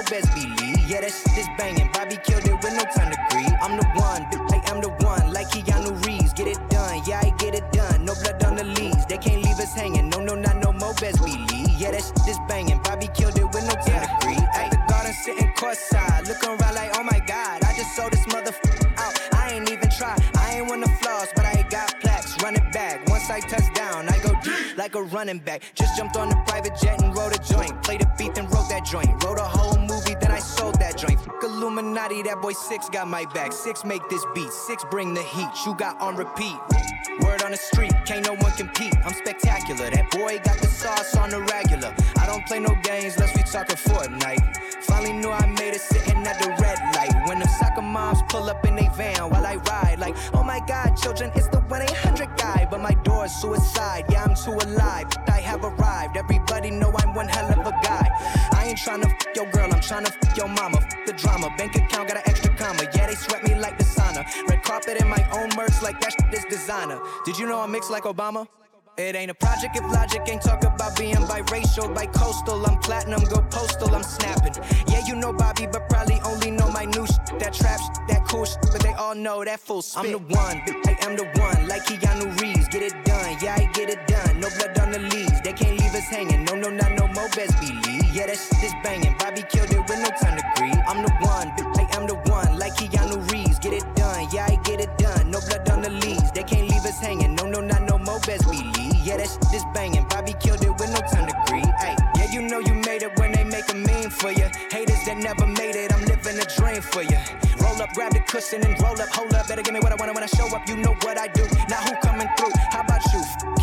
best believe. Yeah, that shit is banging. Bobby killed it with no time to grieve. I'm the one, I am the one, like Keanu Reeves. Get it done, yeah, I get it done. No blood on the leaves, they can't leave us hanging. No, not no more, best believe. Yeah, that shit is banging. Bobby killed it with no time to grieve. At the garden, sitting courtside, looking around like, oh my God, I just sold this motherfucker out. I ain't even try, I ain't want the flaws, but I got plaques. Run it back, once I touch down, I go deep like a running back. Just jumped on the private jet and wrote a joint. Played a beat and wrote that joint. Wrote a whole movie, then I sold that joint. Fuck Illuminati, that boy Six got my back. Six make this beat, Six bring the heat. You got on repeat. Word on the street, can't no one compete. I'm spectacular, that boy got the sauce on the regular. I don't play no games unless we talking Fortnite. Finally knew I made it sitting at the red light. When the soccer moms pull up in they van while I ride. Like, oh my God, children, it's the 1-800 guy. But my door's suicide, yeah, I'm too alive. I have arrived, everybody know I'm one hell of a guy. I ain't tryna fuck your girl, I'm tryna fuck your mama. Fuck the drama, bank account got an extra comma. Yeah, they sweat me like the sauna. Red carpet in my own merch, like that shit is designer. Did you know I'm mixed like Obama? It ain't a project if logic ain't talk about being biracial, bi-coastal. I'm platinum, go postal, I'm snapping. Yeah, you know Bobby, but probably only know my new shit. That trap shit, that cool shit, but they all know that full spit. I'm the one, I am the one, like Keanu Reeves. Get it done, yeah, I get it done. No blood on the leaves, they can't leave us hanging. No, not no more, best believe. Yeah, that shit is banging. Bobby killed it with no time to grieve. I'm the one, I am the one, like Keanu Reeves. Get it done, yeah, I get it done. No blood on the leaves, they can't leave us hanging. No, not no more, best believe. Yeah, that shit is banging. Bobby killed it with no time to grieve. Ay, yeah, you know you made it when they make a meme for you. Haters that never made it, I'm living a dream for you. Roll up, grab the cushion and roll up. Hold up, better give me what I want when I show up. You know what I do. Now who coming through? How about you?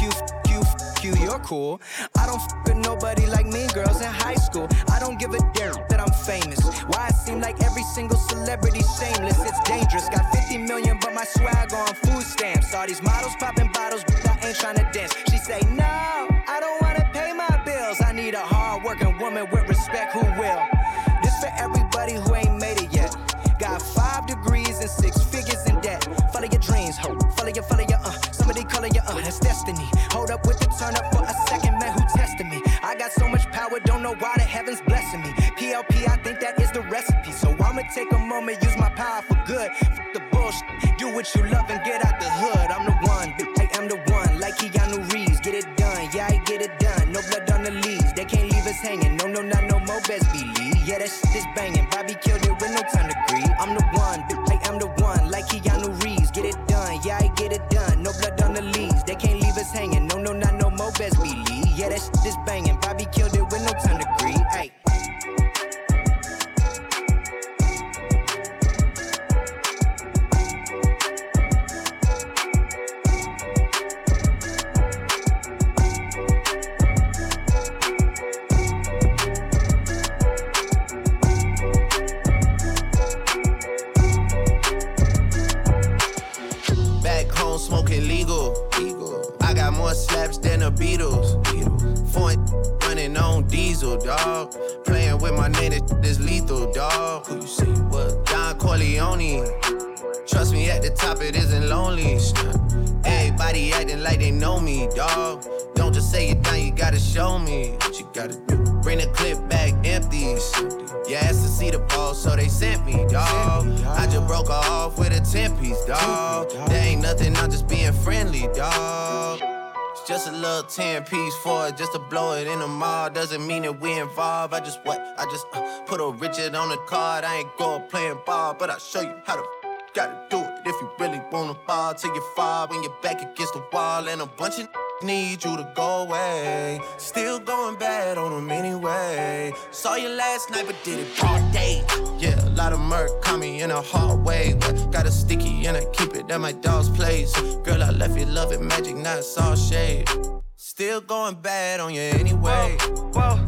You, you're cool. I don't f with nobody like mean girls in high school. I don't give a damn that I'm famous. Why it seem like every single celebrity shameless? It's dangerous. Got 50 million, but my swag on food stamps. All these models popping bottles, but I ain't trying to dance. She say, no, I don't want to pay my bills. I need a hard-working woman with respect who will. This for everybody who ain't made it yet. Got 5 degrees and 6 figures in debt. Follow your dreams, ho. Follow your, somebody color your, that's destiny. Hold up with the turn up for a second, man, who tested me? I got so much power, don't know why the heavens blessing me. PLP, I think that is the recipe. So I'ma take a moment, use my power for good. Fuck the bullshit, do what you love and get out the hood. I'm the one, I am the one, like Keanu Reeves. Get it done, yeah, I get it done. No blood on the leaves, they can't leave us hanging. No, not no more, best believe. Yeah, that shit is banging. Bobby killed it with no time to grieve. I'm the one, I am the one, like Keanu Reeves. Get it done, yeah, I get it done. No blood on the leaves, they can't leave us hanging. No, not no more, best believe. Yeah, that shit is banging. Bobby killed it with no time to grieve. Ay. Smoking legal. I got more slaps than the Beatles. Foreign running on diesel, dog. Playing with my name, this lethal, dog. Who you see? What? Don Corleone. Trust me, at the top it isn't lonely. Everybody acting like they know me, dog. Don't just say it down, you gotta show me what you gotta do. Bring the clip back empty. You asked to see the ball, so they sent me, dog. I just broke her off with a 10-piece, dog. There ain't nothing, I'm just being friendly, dog. It's just a little 10-piece for it, just to blow it in the mall. Doesn't mean that we involved. I just put a Richard on the card. I ain't going playing ball, but I'll show you how to gotta do it. If you really wanna fall till you fall when you're back against the wall, and a bunch of need you to go away. Still going bad on them anyway. Saw you last night but did it all day. Yeah, a lot of murk caught me in a hard way. Got a sticky and I keep it at my dog's place. Girl, I left you loving magic, not it's all shade. Still going bad on you anyway. Whoa.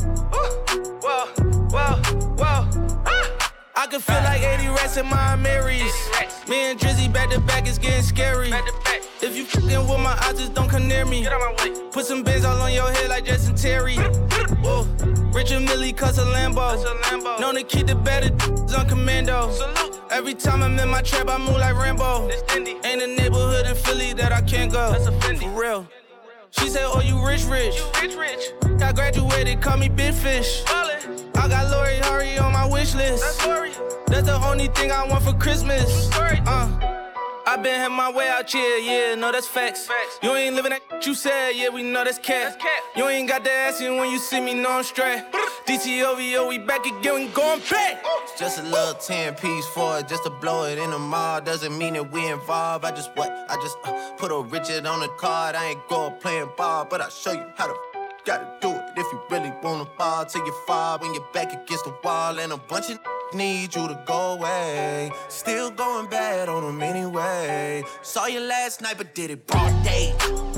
I can feel like 80 rats in my Marys. Me and Drizzy back to back, it's getting scary. If you fucking with my eyes, just don't come near me. Get out my way. Put some bins all on your head like Justin Terry. Whoa. Richard Millie cuss a Lambo. Known to keep the better on commando. Salute. Every time I'm in my trap, I move like Rambo. Ain't a neighborhood in Philly that I can't go. That's a Fendi. For real. She said, oh, you rich. You rich. I graduated, call me Big Fish. Ballin'. I got Lori Hurry on my wheel. wish list. That's the only thing I want for Christmas. I been had my way out here, yeah, no, that's facts. You ain't living that you said, yeah, we know that's cat. You ain't got the ass in when you see me, no, I'm straight. DTOVO, we back again, we going back. Just a little 10-piece for it, just to blow it in the mall. Doesn't mean that we involved. I just put a Richard on the card. I ain't going playing ball, but I'll show you how to gotta do it. If you really wanna fall till you fall when you're back against the wall. And a bunch of need you to go away. Still going bad on them anyway. Saw you last night, but did it broad day.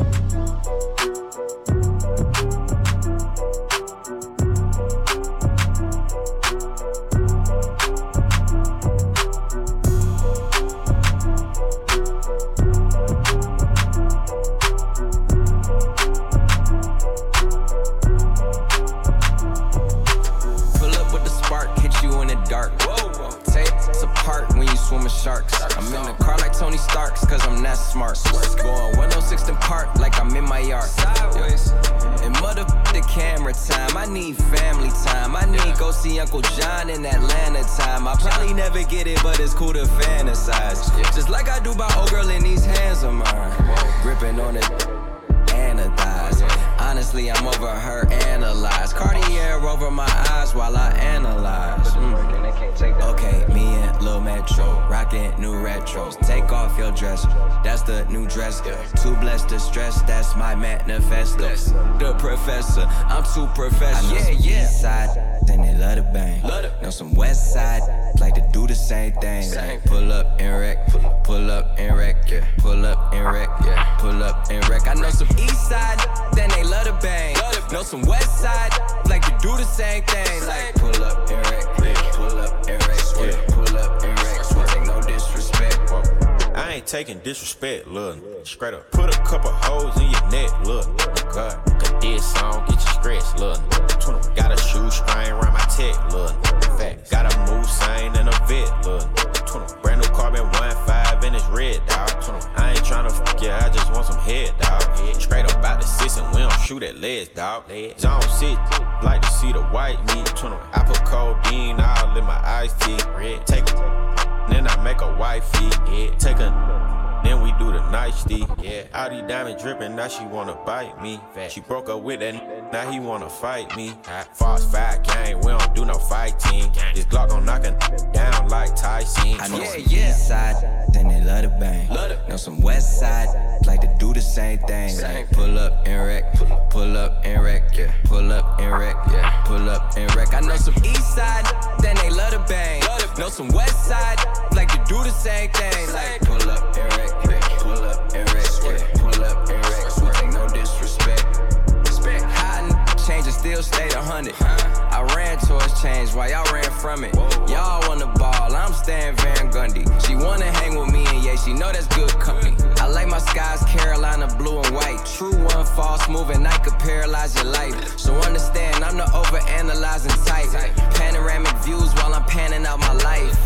Swimming sharks. I'm in the car like Tony Stark's, cause I'm that smart. Going 106 in Park like I'm in my yard. Sideways. And the camera time. I need family time. I need go see Uncle John in Atlanta time. I probably never get it, but it's cool to fantasize. Just like I do by old girl in these hands of mine. Gripping on it, anodized. Honestly, I'm over her analyze. Cartier over my eyes while I analyze. Okay, me and Lil Metro, rockin' new retros. Take off your dress, that's the new dress. Too blessed to stress, that's my manifesto. The professor, I'm too professional. I know some east side, then they love to bang. Know some west side, like to do the same thing. Like pull up and wreck, pull up and wreck, yeah. Pull up and wreck, yeah. Pull up and wreck. I know some east side, then they love to bang. Know some west side, like to do the same thing. Like pull up and wreck, yeah. Pull up and wreck, yeah. Pull up and wreck. Take no disrespect. I ain't taking disrespect, look. Straight up, put a couple holes in your neck, look. God, got this song, get you scratched, look. Got a shoestring around my tech, look. Fact, got a move sign and a vet, look. Brand new carbon 1.5 and it's red, dawg. I ain't tryna fuck ya, I just want some head, dawg. Straight up out the six and we don't shoot at legs, dawg. Zone 6, like to see the white meat. I put codeine all in my iced tea. Take it, then I make a wifey. Take a, then we do the nicety. All these diamonds dripping, now she wanna bite me. She broke up with that, now he wanna fight me. Fox 5 gang, we don't do no fighting. This Glock gon' knock it down like Tyson. I know some east side, then they love to bang. Know some west side, like to do the same thing. Like pull up and wreck, pull up and wreck, yeah. Pull up and wreck, yeah. Pull up and wreck. I know some east side, then they love to bang. Know some west side, like to do the same thing. Like pull up and wreck, yeah. Pull up and wreck, yeah. Pull up and wreck. Take no disrespect. Hiding, change and still stayed 100. I ran towards change while y'all ran from it. Y'all want the ball, I'm staying Van Gundy. She wanna hang with me and yeah, she know that's good company. I like my skies Carolina blue and white. True one false move and night could paralyze your life. So understand, I'm the overanalyzing type. Panoramic views while I'm panning out my life.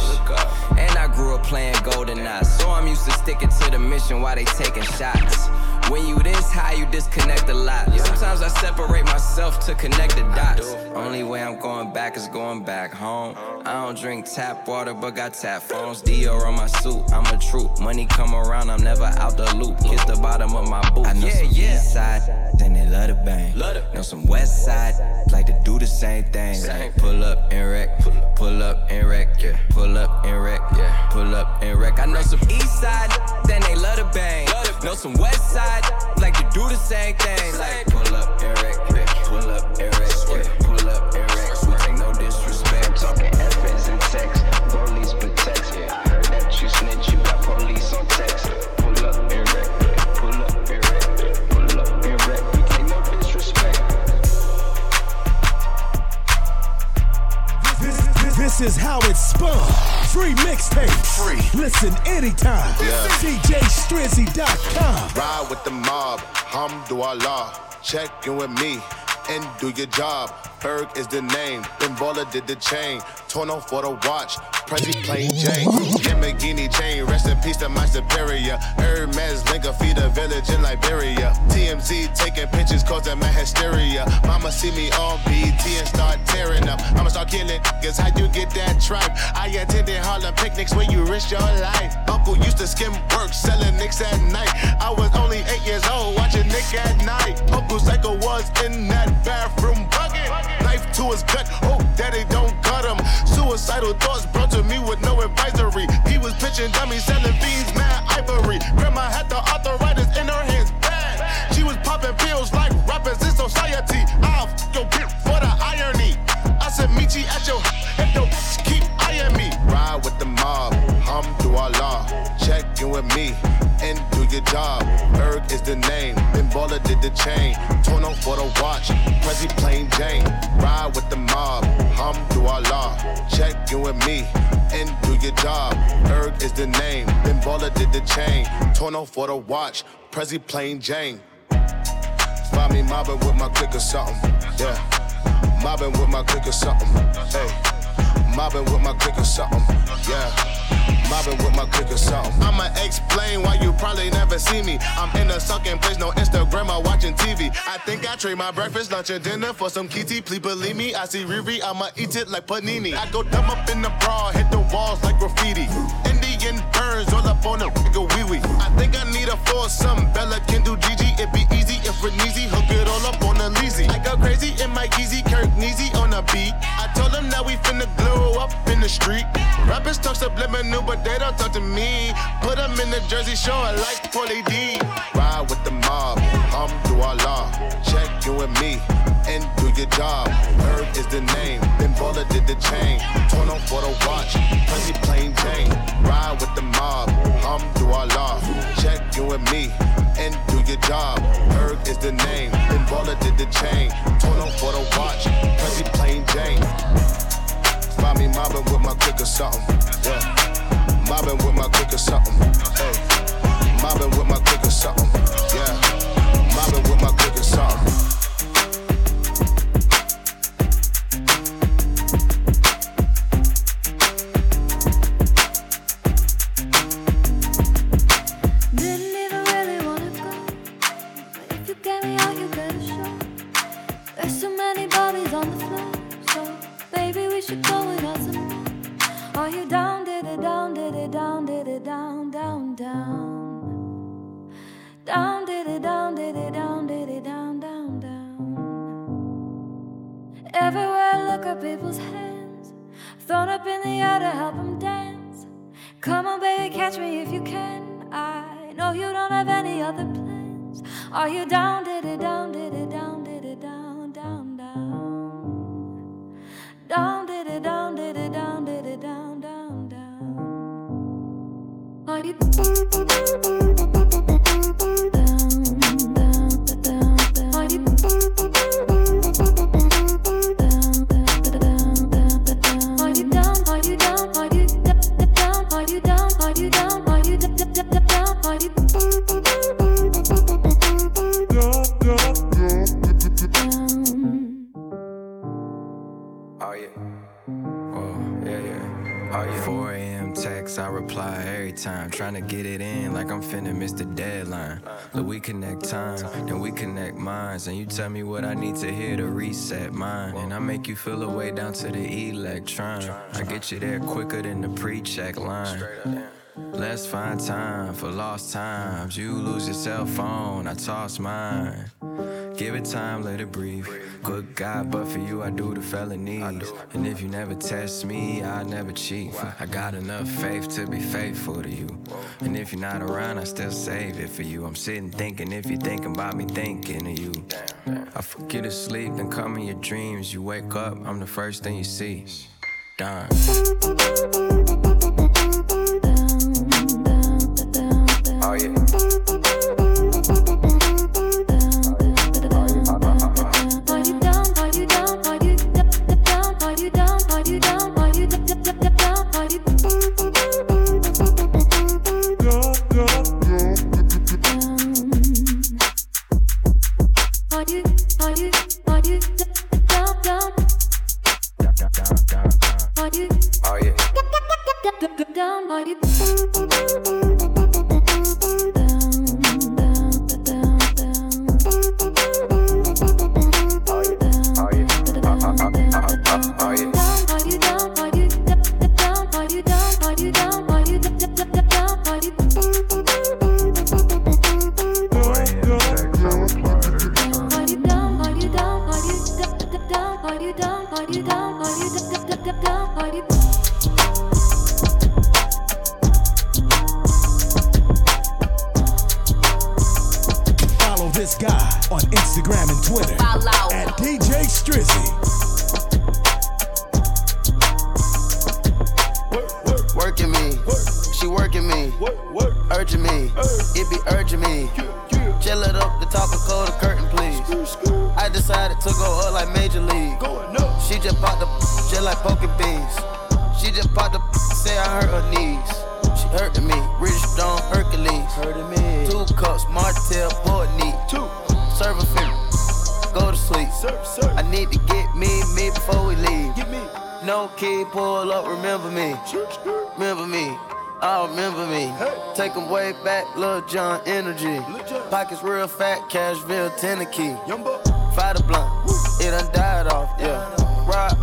And I grew up playing GoldenEye, so I'm used to sticking to the mission while they taking shots. When you this high, you disconnect a lot. Sometimes I separate myself to connect the dots. Only way I'm going back is going back home. I don't drink tap water, but got tap phones. Dior on my suit, I'm a troop. Money come around, I'm never out the loop. Kiss the bottom of my boot. I know some east side, then they love to bang. Know some west side, like to do the same thing. Like pull up and wreck, pull up and wreck, yeah. Pull up and wreck, yeah. Pull up and wreck. I know some east side, then they love to bang. Know some west side, like to do the same thing. Like pull up and wreck, yeah. Pull up and wreck, yeah. Pull up and wreck. Take no disrespect. Talking FS and text, police protects. I heard that you snitch, you got police on text. Pull up and wreck, pull up and wreck, pull up and wreck. Take no disrespect. This is how it's spun. Free mixtape. Free. Listen anytime. DJStrizzy.com. Ride with the mob, Hamdulillah. Check in with me. and do your job. Berg is the name, Ben Baller did the chain. Torno for the watch, Prezi plain Jane. Lamborghini chain, rest in peace to my superior. Hermes Linker feed a village in Liberia. TMZ taking pictures causing my hysteria. Mama see me on BT and start tearing up. I'ma start killing niggas, how you get that tripe? I attended Harlem picnics when you risk your life. Uncle used to skim work, selling nicks at night. I was only 8 years old, watching Nick at night. Uncle Psycho was in that bathroom bucket. Knife to his gut, oh daddy don't cut him. Suicidal thoughts brought to me with no advisory. He was pitching dummies, selling fiends, mad ivory. Grandma had the arthritis in her hands, bad. She was popping pills like rappers in society. I'll f*** your bitch for the irony. I said meet you at your if your bitch keep eyeing me. Ride with the mob, Alhamdulillah. Check in with me and do your job. Berg is the name, Ben Baller did the chain. Torno for the watch, Prezi plain Jane. Ride with the mob, Alhamdulillah. Check in with me and do your job. Berg is the name, Ben Baller did the chain. Torno for the watch, Prezi plain Jane. Find me mobbing with my click or something, yeah. Mobbing with my click or something, hey. Mobbing with my click or something, yeah. Mobbing with my click or something. I'ma explain why you probably never see me. I'm in a sunken place, no Instagram or watching TV. I think I trade my breakfast, lunch, and dinner for some kitty. Please believe me, I see Riri, I'ma eat it like panini. I go dumb up in the bra, hit the walls like graffiti. Indian burns all up on the nigga wee-wee. I think I need a foursome, Bella can do Gigi. It be easy if we're easy, hook it all up on the leasy. I go crazy in my Easy, Kirk Neasy on the beat. I told them that we finna glow up in the street. Rappers talk subliminal, but they don't talk to me. Put them in the Jersey Shore like Paulie D. Ride with the mob, Alhamdulillah. Check you and me and do your job. Berg is the name, Ben Baller did the chain. Torno for the watch, Prezi plain Jane. Ride with the mob, Alhamdulillah. Check you and me and do your job. Berg is the name, Ben Baller did the chain. Torno for the watch, Prezi plain Jane. Find me mobbing with my click or something, yeah. Mobbing with my click or something, hey. Mobbing with my click or something, yeah. Mobbing with my click or something. Didn't even really wanna go, but if you get me out, you better show. There's so many bodies on the floor, so baby we should go and have some more. Are you down, did it down, did it down, did it down, down, down. Down, did it down, did it down, did it down, down, down. Everywhere I look at people's hands, thrown up in the air to help them dance. Come on baby, catch me if you can. I know you don't have any other plans. Are you down, did it down, did it down, did it down, down, down. Down, did it down, did it down, did it down, down, down. Are you down, down, down, down? Are you down, down, down? Are you down? Are you down? Are you down? Are you down? Are you down? Are you down? Are you Oh yeah. Oh yeah, yeah. Oh yeah. 4 a.m. text, I reply every time. Trying to get it in like I'm finna miss the deadline. Look, we connect time, then we connect minds. And you tell me what I need to hear to reset mine. And I make you feel the way down to the electron. I get you there quicker than the pre-check line. Let's find time for lost times. You lose your cell phone, I toss mine. Give it time, let it breathe. Good God, but for you I do the felonies. And if you never test me, I never cheat. I got enough faith to be faithful to you. And if you're not around, I still save it for you. I'm sitting thinking if you're thinking about me, thinking of you. I fuck you to sleep, then come in your dreams. You wake up, I'm the first thing you see. Done. Oh yeah. Are you on you. Oh yeah. Down on you. Follow this guy on Instagram and Twitter at DJ Strizzy. Working me, she working me, urging me, it be urging me. Chill it up, the top and close the curtain, please. I decided to go up like Major League. She just popped the just like poking beans. She just popped the say I hurt her knees. She hurting me, Rich Stone Hercules. Hurting me. 2 cups, Martell, pour it neat. Serve a finger, go to sleep. I need to get me before we leave. No key, pull up, remember me. Remember me. Oh, remember me. Take 'em way back, Lil Jon energy. Pockets real fat, Cashville, Tennessee. Fight a blunt, it done died off, yeah. Ride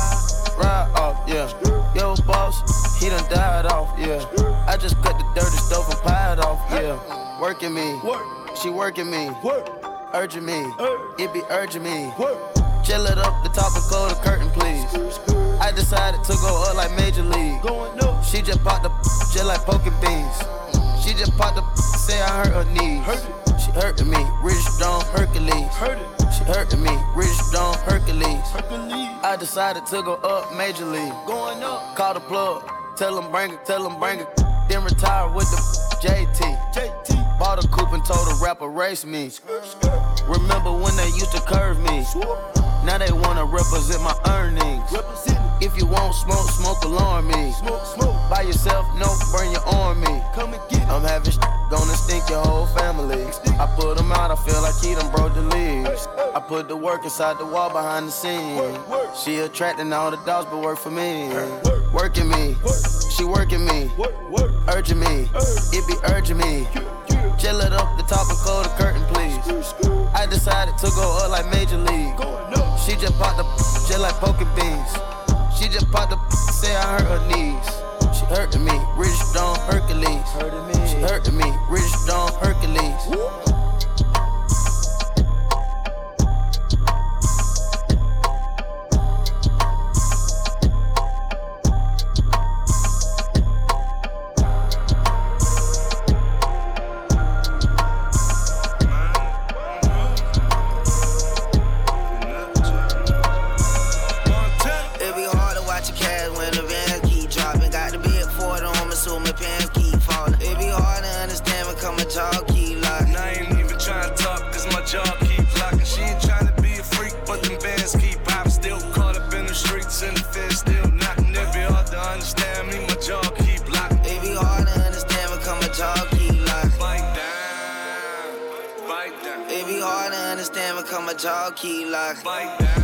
off, yeah. Yo, boss, he done died off, yeah. I just cut the dirty stove and piled off, yeah. Working me, she working me, urging me, it be urging me. Chill it up, the top and close the curtain, please. I decided to go up like Major League. She just popped the just like poking beans. She just popped the say I hurt her knees. She hurting me, Rich Stone Hercules. She hurting me, Rich Stone Hercules. I decided to go up Major League. Call the plug, tell him bring it. Then retire with the JT. Bought a coupe and told the rapper race me. Remember when they used to curve me? Now they wanna represent my earnings. If you won't smoke, smoke alarm me. By yourself, no, burn your arm me. I'm having gonna stink your whole family. I put him out, I feel like he done broke the leaves. I put the work inside the wall behind the scene. She attracting all the dogs but work for me. Working me, she working me, urging me, it be urging me. Chill it up, the top and close the curtain, please. I decided to go up like Major League. She just popped the just like poking beans. She just popped the say I hurt her knees. She hurting me, Rich Stone Hercules. She hurting me, Rich Stone Hercules. Jaw key lock. Bite down.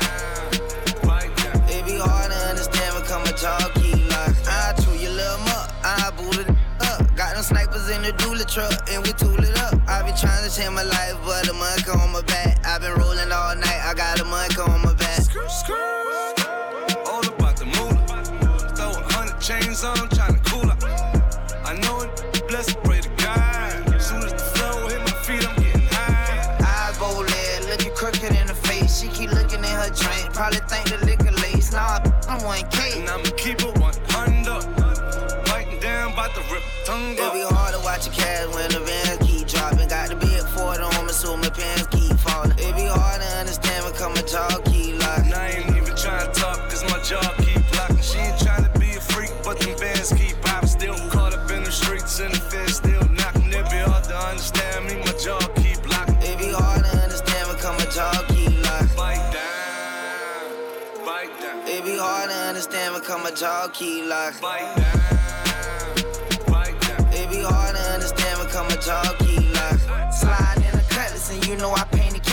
It be hard to understand when come a jaw key lock. I chew your little muck, I boot it up. Got them snipers in the dually truck and we tool it up. I be trying to change my life, but the mud on my back. I been rolling all night, I got a mud on my back. All about the moolah. Throw 100 chains on, trying to cool up. I know it, bless, pray to God. Soon as the flow hit my feet, I'm getting high. Eyes bold lead, looking crooked in the face. She keep looking in her drink, probably think the liquor lace. Nah, I'm 1K. And I'ma keep it 100. Biting down, bout to rip tongue up. It be hard to watch your cash when the van keep dropping. Got the big Ford on me, so my pants keep falling. It be hard to understand when come a jaw key lock. And I ain't even trying to talk, cause my jaw keep blocking. She ain't trying to be a freak, but them bands keep popping. Still caught up in the streets and the feds still knocking. It be hard to understand me, my jaw keep blocking. It be hard to understand when come a jaw key lock. Bite down, bite down. It be hard to understand when come a jaw key lock. Bite down, bite down. It be hard to understand when come a jaw key lock. Slide in the cutlass and you know I paint the can.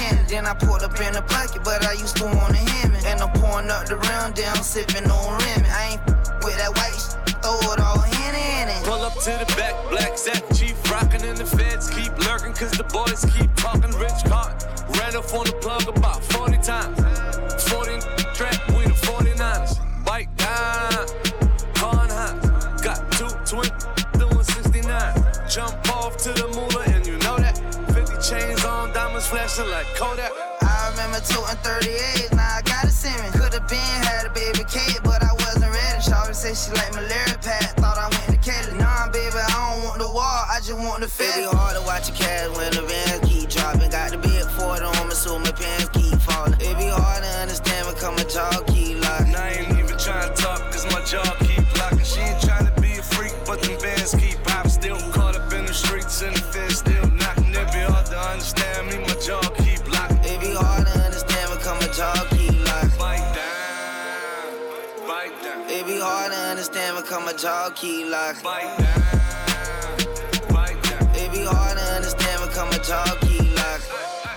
hand. Then I pulled up in the pocket, but I used to want to hand me. And I'm pouring up the rim, then I'm sipping on Remy. I ain't with that white shit, throw it all in it. Pull up to the back, black Zach, Chief rockin' and the feds keep lurking, cause the boys keep talking rich cotton. Ran up on the plug about 40 times. 40 track, we the 49ers. Bike down, car high. Got 220, doing 69. Jump off to the moolah, and you know that. 50 chains on, diamonds flashing like Kodak. I remember 2 and 38, now I got a semen. Could've been had a baby Kate, but I wasn't ready. Shawty said she like malaria pad, thought I went to Kelly. Nah, baby, I don't want the wall, I just want the fit. It be hard to watch your cash when the bands keep dropping. Got the big Ford on me, so my pants keep falling. It be hard to understand when my jaw keep locking. And I ain't even trying to talk, cause my jaw keep locking. She ain't trying to be a freak, but them bands keep popping. Still caught up in the streets, and the feds still knocking. It be hard to understand me, my jaw keep locking. It be hard to understand when my jaw keep locking. Bite down, bite down. It be hard to understand when my jaw keep locking. Bite down, bite down. It be hard to understand when my jaw keep locking.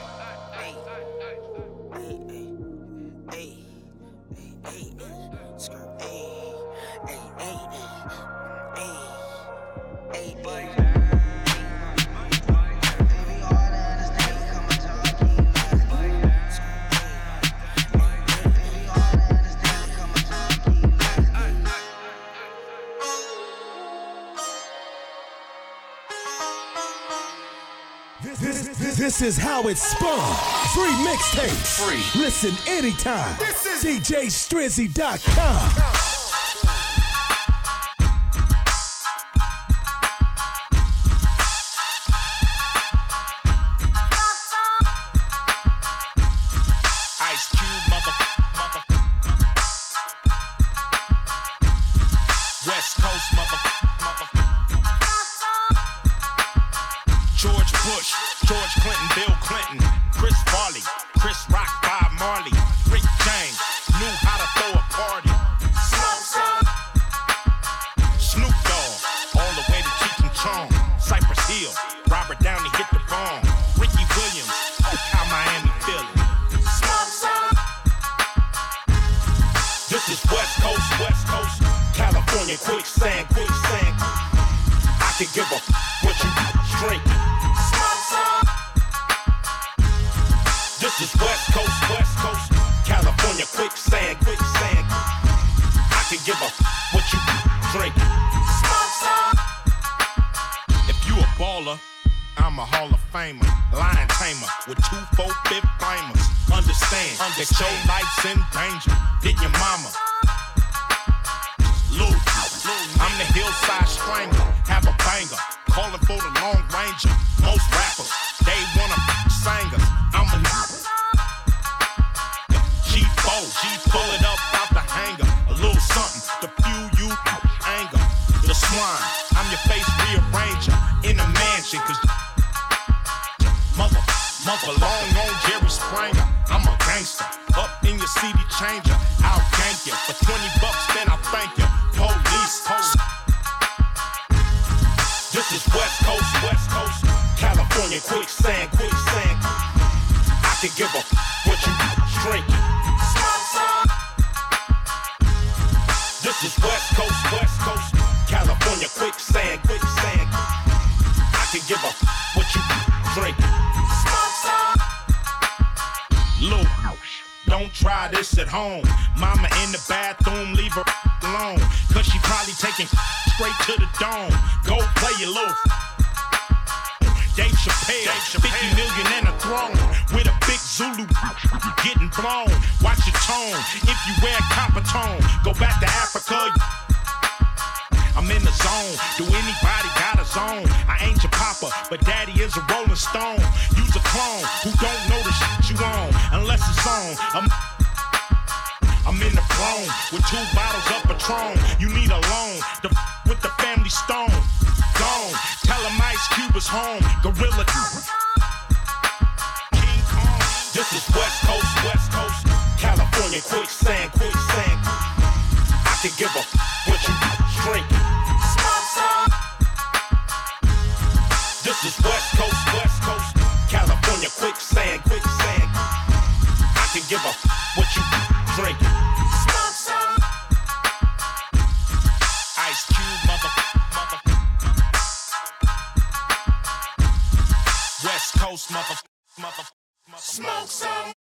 This is how it's spun. Free mixtape. Free. Listen anytime. This is DJStrizzy.com. California quicksand. I can give a what you drinking. Smoke some. Ice Cube, mother. West Coast, mother. Smoke some.